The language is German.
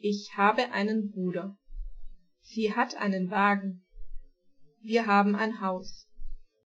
Ich habe einen Bruder. Sie hat einen Wagen. Wir haben ein Haus.